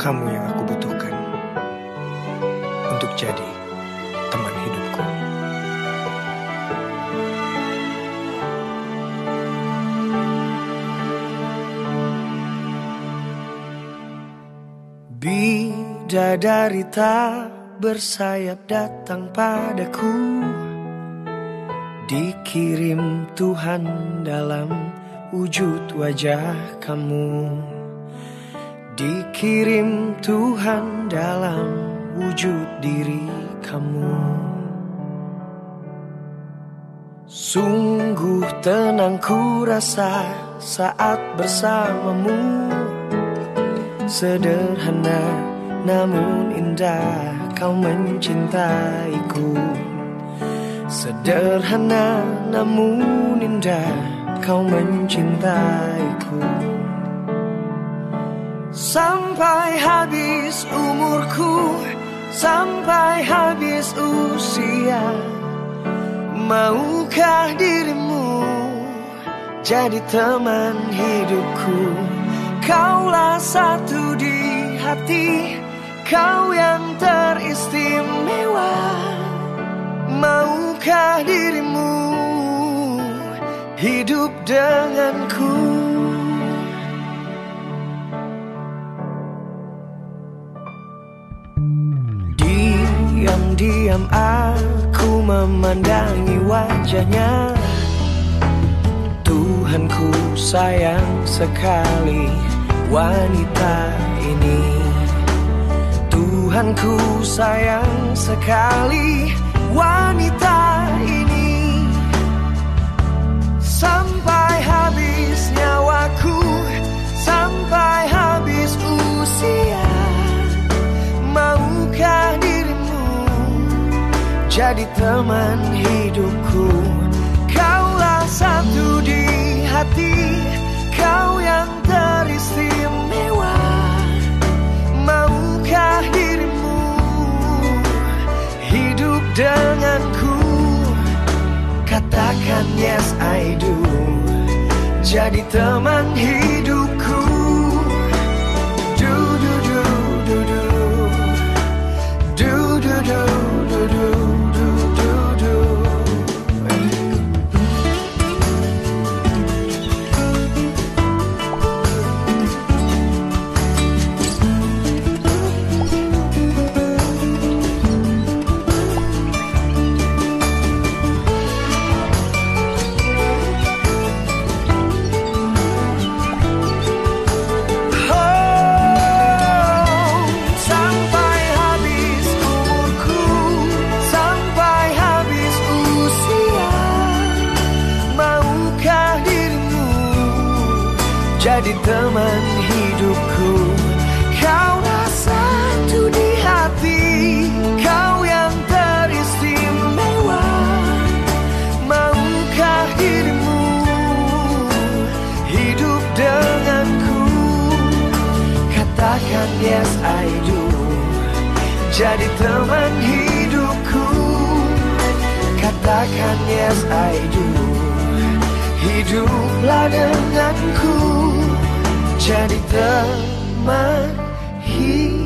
kamu yang aku butuhkan untuk jadi teman hidupku. Bidadari tak bersayap datang padaku, dikirim Tuhan dalam wujud wajah kamu. Dikirim Tuhan dalam wujud diri kamu. Sungguh tenang ku rasa saat bersamamu. Sederhana namun indah kau mencintaiku. Sederhana namun indah kau mencintaiku. Sampai habis umurku, sampai habis usia, maukah dirimu jadi teman hidupku? Kaulah satu di hati, kau yang teristimewa. Maukah dirimu hidup denganku? Diam-diam aku memandangi wajahnya. Tuhanku sayang sekali wanita ini. Tuhanku sayang sekali wanita ini. Sampai habis nyawaku, sampai habis usia, maukah dirimu jadi teman hidupku? Kaulah satu di hati, kau yang teristimewa. Maukah dirimu hidup denganku? Katakan yes I do, jadi teman hidupku. Do do do do do, do do do do do do do do. Jadi teman hidupku, kau satu di hati, kau yang teristimewa. Maukah dirimu hidup denganku? Katakan yes I do, jadi teman hidupku. Katakan yes I do, hiduplah denganku, jadi teman hidup.